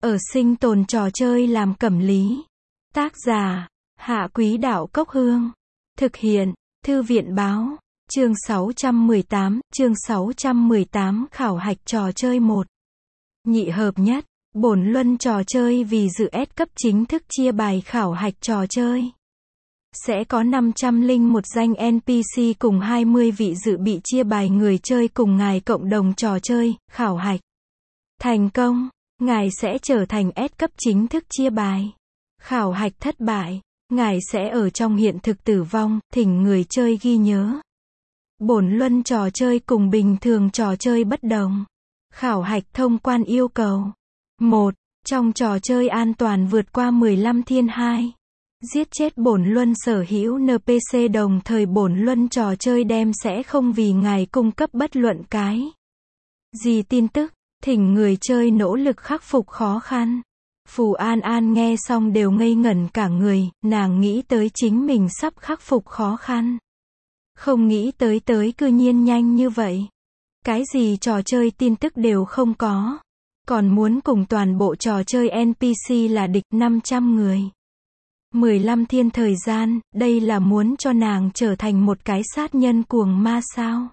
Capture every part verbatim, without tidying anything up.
Ở sinh tồn trò chơi làm cẩm lý. Tác giả, Hạ Quý Đạo Cốc Hương. Thực hiện, Thư viện Báo. Chương sáu trăm mười tám, chương sáu trăm mười tám khảo hạch trò chơi một. Nhị hợp nhất, bổn luân trò chơi vì dự S cấp chính thức chia bài khảo hạch trò chơi. Sẽ có năm trăm lẻ một danh en pê xê cùng hai mươi vị dự bị chia bài người chơi cùng ngài cộng đồng trò chơi, khảo hạch. Thành công, ngài sẽ trở thành S cấp chính thức chia bài. Khảo hạch thất bại, ngài sẽ ở trong hiện thực tử vong, thỉnh người chơi ghi nhớ. Bổn luân trò chơi cùng bình thường trò chơi bất đồng. Khảo hạch thông quan yêu cầu. một. Trong trò chơi an toàn vượt qua mười lăm thiên hai. Giết chết bổn luân sở hữu en pê xê đồng thời bổn luân trò chơi đem sẽ không vì ngài cung cấp bất luận cái gì tin tức, thỉnh người chơi nỗ lực khắc phục khó khăn. Phù An An nghe xong đều ngây ngẩn cả người, nàng nghĩ tới chính mình sắp khắc phục khó khăn. Không nghĩ tới tới cư nhiên nhanh như vậy. Cái gì trò chơi tin tức đều không có. Còn muốn cùng toàn bộ trò chơi en pê xê là địch năm trăm người. mười lăm thiên thời gian, đây là muốn cho nàng trở thành một cái sát nhân cuồng ma sao?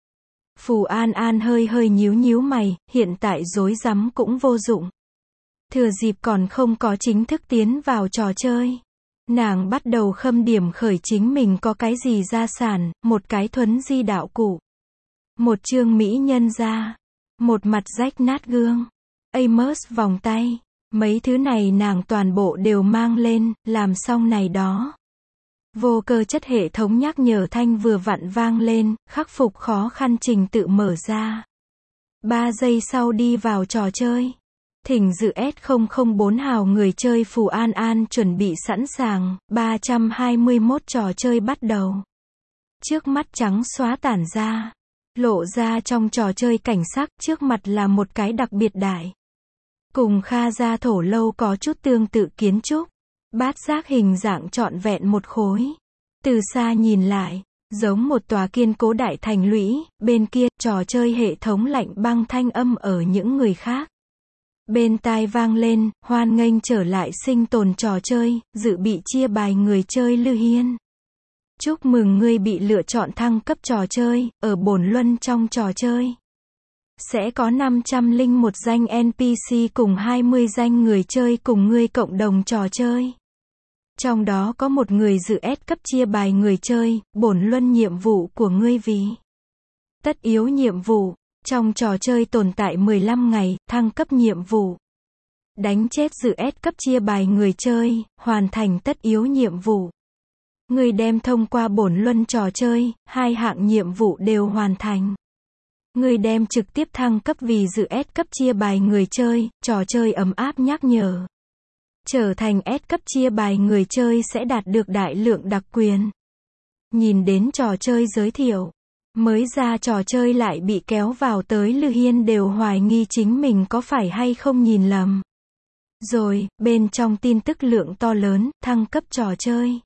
Phù An An hơi hơi nhíu nhíu mày, hiện tại rối rắm cũng vô dụng. Thừa dịp còn không có chính thức tiến vào trò chơi. Nàng bắt đầu khâm điểm khởi chính mình có cái gì gia sản, một cái thuấn di đạo cụ. Một chương mỹ nhân da. Một mặt rách nát gương. Amos vòng tay. Mấy thứ này nàng toàn bộ đều mang lên, làm xong này đó. Vô cơ chất hệ thống nhắc nhở thanh vừa vặn vang lên, khắc phục khó khăn trình tự mở ra. ba giây sau đi vào trò chơi. Thỉnh dự S không không bốn hào người chơi Phù An An chuẩn bị sẵn sàng, ba trăm hai mươi mốt trò chơi bắt đầu. Trước mắt trắng xóa tản ra. Lộ ra trong trò chơi cảnh sắc, trước mặt là một cái đặc biệt đại. Cùng Kha Gia Thổ Lâu có chút tương tự kiến trúc. Bát giác hình dạng trọn vẹn một khối. Từ xa nhìn lại, giống một tòa kiên cố đại thành lũy, bên kia, trò chơi hệ thống lạnh băng thanh âm ở những người khác. Bên tai vang lên, hoan nghênh trở lại sinh tồn trò chơi, dự bị chia bài người chơi Lư Hiên. Chúc mừng ngươi bị lựa chọn thăng cấp trò chơi, ở bổn luân trong trò chơi. Sẽ có năm trăm lẻ một danh en pê xê cùng hai mươi danh người chơi cùng ngươi cộng đồng trò chơi. Trong đó có một người dự S cấp chia bài người chơi, bổn luân nhiệm vụ của ngươi vì tất yếu nhiệm vụ. Trong trò chơi tồn tại mười lăm ngày, thăng cấp nhiệm vụ. Đánh chết dự S cấp chia bài người chơi, hoàn thành tất yếu nhiệm vụ. Người đem thông qua bổn luân trò chơi, hai hạng nhiệm vụ đều hoàn thành. Người đem trực tiếp thăng cấp vì dự S cấp chia bài người chơi, trò chơi ấm áp nhắc nhở. Trở thành S cấp chia bài người chơi sẽ đạt được đại lượng đặc quyền. Nhìn đến trò chơi giới thiệu. Mới ra trò chơi lại bị kéo vào tới Lư Hiên đều hoài nghi chính mình có phải hay không nhìn lầm. Rồi, bên trong tin tức lượng to lớn, thăng cấp trò chơi.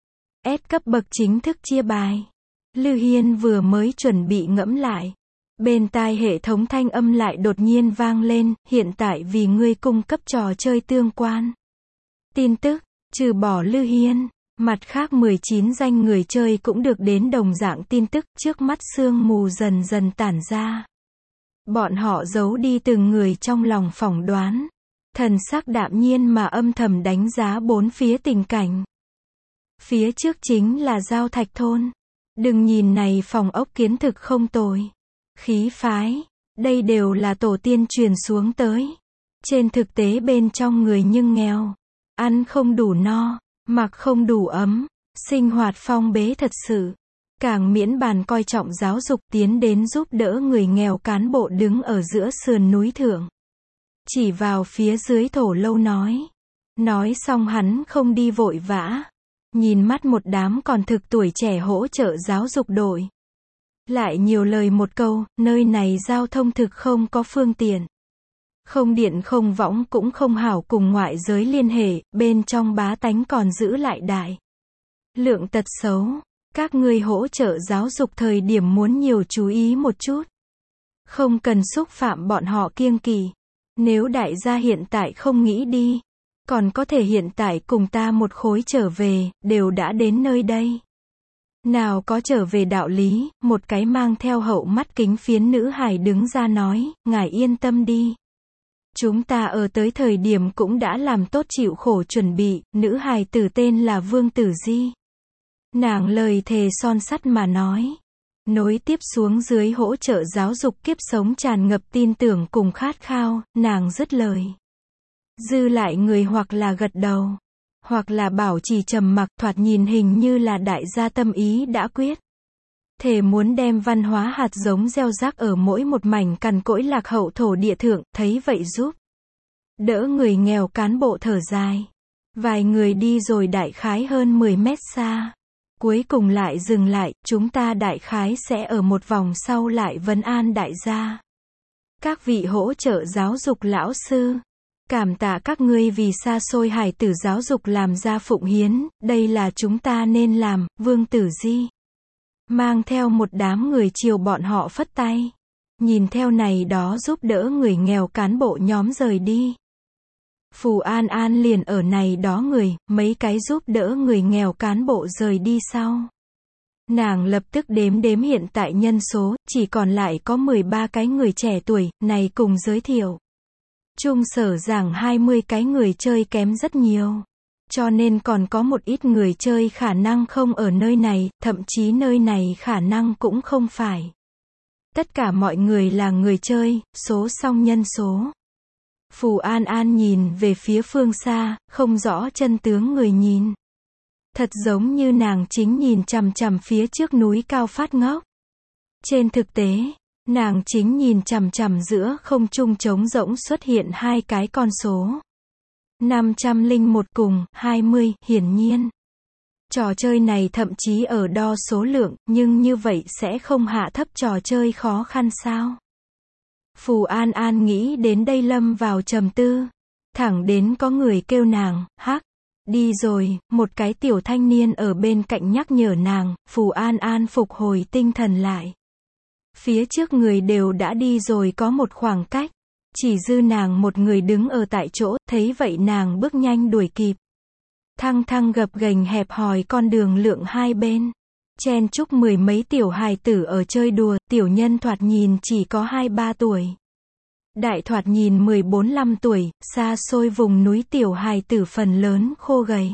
S cấp bậc chính thức chia bài. Lư Hiên vừa mới chuẩn bị ngẫm lại. Bên tai hệ thống thanh âm lại đột nhiên vang lên, hiện tại vì ngươi cung cấp trò chơi tương quan. Tin tức, trừ bỏ Lư Hiên. Mặt khác mười chín danh người chơi cũng được đến đồng dạng tin tức, trước mắt sương mù dần dần tản ra. Bọn họ giấu đi từng người trong lòng phỏng đoán. Thần sắc đạm nhiên mà âm thầm đánh giá bốn phía tình cảnh. Phía trước chính là Giao Thạch Thôn. Đừng nhìn này phòng ốc kiến thực không tồi. Khí phái, đây đều là tổ tiên truyền xuống tới. Trên thực tế bên trong người nhưng nghèo. Ăn không đủ no. Mặc không đủ ấm, sinh hoạt phong bế thật sự. Càng miễn bàn coi trọng giáo dục tiến đến giúp đỡ người nghèo cán bộ đứng ở giữa sườn núi thượng. Chỉ vào phía dưới Thổ Lâu nói. Nói xong hắn không đi vội vã. Nhìn mắt một đám còn thực tuổi trẻ hỗ trợ giáo dục đội. Lại nhiều lời một câu, nơi này giao thông thực không có phương tiện. Không điện không võng cũng không hảo cùng ngoại giới liên hệ, bên trong bá tánh còn giữ lại đại lượng tật xấu. Các ngươi hỗ trợ giáo dục thời điểm muốn nhiều chú ý một chút. Không cần xúc phạm bọn họ kiêng kỵ. Nếu đại gia hiện tại không nghĩ đi, còn có thể hiện tại cùng ta một khối trở về, đều đã đến nơi đây. Nào có trở về đạo lý, một cái mang theo hậu mắt kính phiến nữ hài đứng ra nói, ngài yên tâm đi. Chúng ta ở tới thời điểm cũng đã làm tốt chịu khổ chuẩn bị, nữ hài tử tên là Vương Tử Di. Nàng lời thề son sắt mà nói. Nối tiếp xuống dưới hỗ trợ giáo dục kiếp sống tràn ngập tin tưởng cùng khát khao, nàng dứt lời. Dư lại người hoặc là gật đầu, hoặc là bảo trì trầm mặc, thoạt nhìn hình như là đại gia tâm ý đã quyết. Thề muốn đem văn hóa hạt giống gieo rắc ở mỗi một mảnh cằn cỗi lạc hậu thổ địa thượng, thấy vậy giúp đỡ người nghèo cán bộ thở dài. Vài người đi rồi đại khái hơn mười mét xa. Cuối cùng lại dừng lại, chúng ta đại khái sẽ ở một vòng sau lại vấn an đại gia. Các vị hỗ trợ giáo dục lão sư, cảm tạ các ngươi vì xa xôi hài tử giáo dục làm ra phụng hiến, đây là chúng ta nên làm. Vương Tử Di mang theo một đám người chiều bọn họ phất tay. Nhìn theo này đó giúp đỡ người nghèo cán bộ nhóm rời đi. Phù An An liền ở này đó người, mấy cái giúp đỡ người nghèo cán bộ rời đi sau. Nàng lập tức đếm đếm hiện tại nhân số, chỉ còn lại có mười ba cái người trẻ tuổi, này cùng giới thiệu. Trung sở giảng hai mươi cái người chơi kém rất nhiều. Cho nên còn có một ít người chơi khả năng không ở nơi này, thậm chí nơi này khả năng cũng không phải. Tất cả mọi người là người chơi, số song nhân số. Phù An An nhìn về phía phương xa, không rõ chân tướng người nhìn. Thật giống như nàng chính nhìn chằm chằm phía trước núi cao phát ngốc. Trên thực tế, nàng chính nhìn chằm chằm giữa không trung trống rỗng xuất hiện hai cái con số. năm trăm lẻ một cùng hai mươi, hiển nhiên. Trò chơi này thậm chí ở đo số lượng, nhưng như vậy sẽ không hạ thấp trò chơi khó khăn sao? Phù An An nghĩ đến đây lâm vào trầm tư. Thẳng đến có người kêu nàng, hắc, đi rồi, một cái tiểu thanh niên ở bên cạnh nhắc nhở nàng, Phù An An phục hồi tinh thần lại. Phía trước người đều đã đi rồi có một khoảng cách. Chỉ dư nàng một người đứng ở tại chỗ, thấy vậy nàng bước nhanh đuổi kịp. Thăng thăng gập ghềnh hẹp hòi con đường lượng hai bên. Chen chúc mười mấy tiểu hài tử ở chơi đùa, tiểu nhân thoạt nhìn chỉ có hai ba tuổi. Đại thoạt nhìn mười bốn lăm tuổi, xa xôi vùng núi tiểu hài tử phần lớn khô gầy.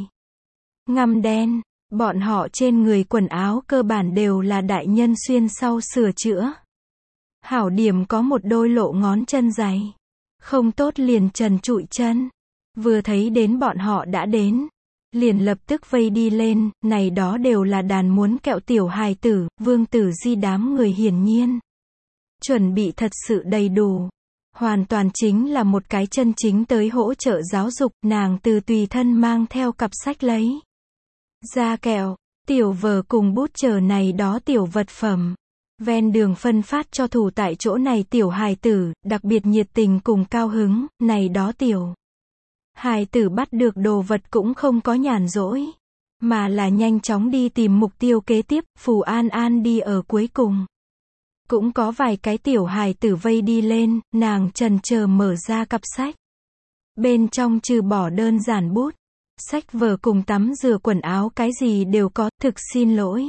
Ngăm đen, bọn họ trên người quần áo cơ bản đều là đại nhân xuyên sau sửa chữa. Hảo điểm có một đôi lộ ngón chân dày. Không tốt liền trần trụi chân. Vừa thấy đến bọn họ đã đến. Liền lập tức vây đi lên, này đó đều là đàn muốn kẹo tiểu hài tử, Vương Tử Di đám người hiển nhiên. Chuẩn bị thật sự đầy đủ. Hoàn toàn chính là một cái chân chính tới hỗ trợ giáo dục, nàng từ tùy thân mang theo cặp sách lấy. Ra kẹo, tiểu vở cùng bút chờ này đó tiểu vật phẩm. Ven đường phân phát cho thủ tại chỗ này tiểu hài tử, đặc biệt nhiệt tình cùng cao hứng, này đó tiểu. Hài tử bắt được đồ vật cũng không có nhàn rỗi, mà là nhanh chóng đi tìm mục tiêu kế tiếp. Phù An An đi ở cuối cùng. Cũng có vài cái tiểu hài tử vây đi lên, nàng chần chờ mở ra cặp sách. Bên trong trừ bỏ đơn giản bút, sách vở cùng tắm rửa quần áo cái gì đều có, thực xin lỗi.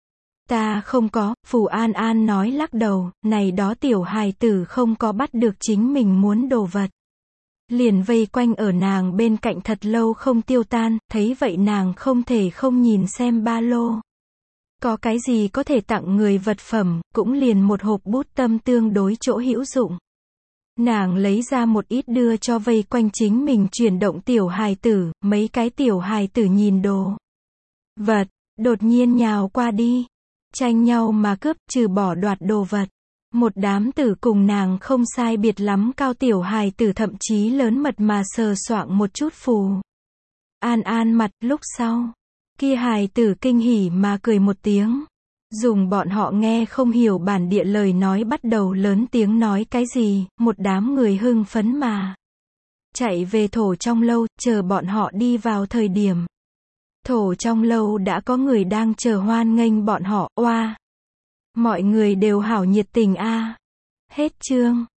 Ta không có, Phù An An nói lắc đầu, này đó tiểu hài tử không có bắt được chính mình muốn đồ vật. Liền vây quanh ở nàng bên cạnh thật lâu không tiêu tan, thấy vậy nàng không thể không nhìn xem ba lô. Có cái gì có thể tặng người vật phẩm, cũng liền một hộp bút tâm tương đối chỗ hữu dụng. Nàng lấy ra một ít đưa cho vây quanh chính mình chuyển động tiểu hài tử, mấy cái tiểu hài tử nhìn đồ vật, đột nhiên nhào qua đi. Tranh nhau mà cướp, trừ bỏ đoạt đồ vật. Một đám tử cùng nàng không sai biệt lắm cao tiểu hài tử thậm chí lớn mật mà sờ soạng một chút Phù An An mặt, lúc sau. Kia hài tử kinh hỉ mà cười một tiếng. Dùng bọn họ nghe không hiểu bản địa lời nói bắt đầu lớn tiếng nói cái gì, một đám người hưng phấn mà. Chạy về thổ trong lâu, chờ bọn họ đi vào thời điểm. Thổ trong lâu đã có người đang chờ hoan nghênh bọn họ, oa. Mọi người đều hảo nhiệt tình a. Hết chương.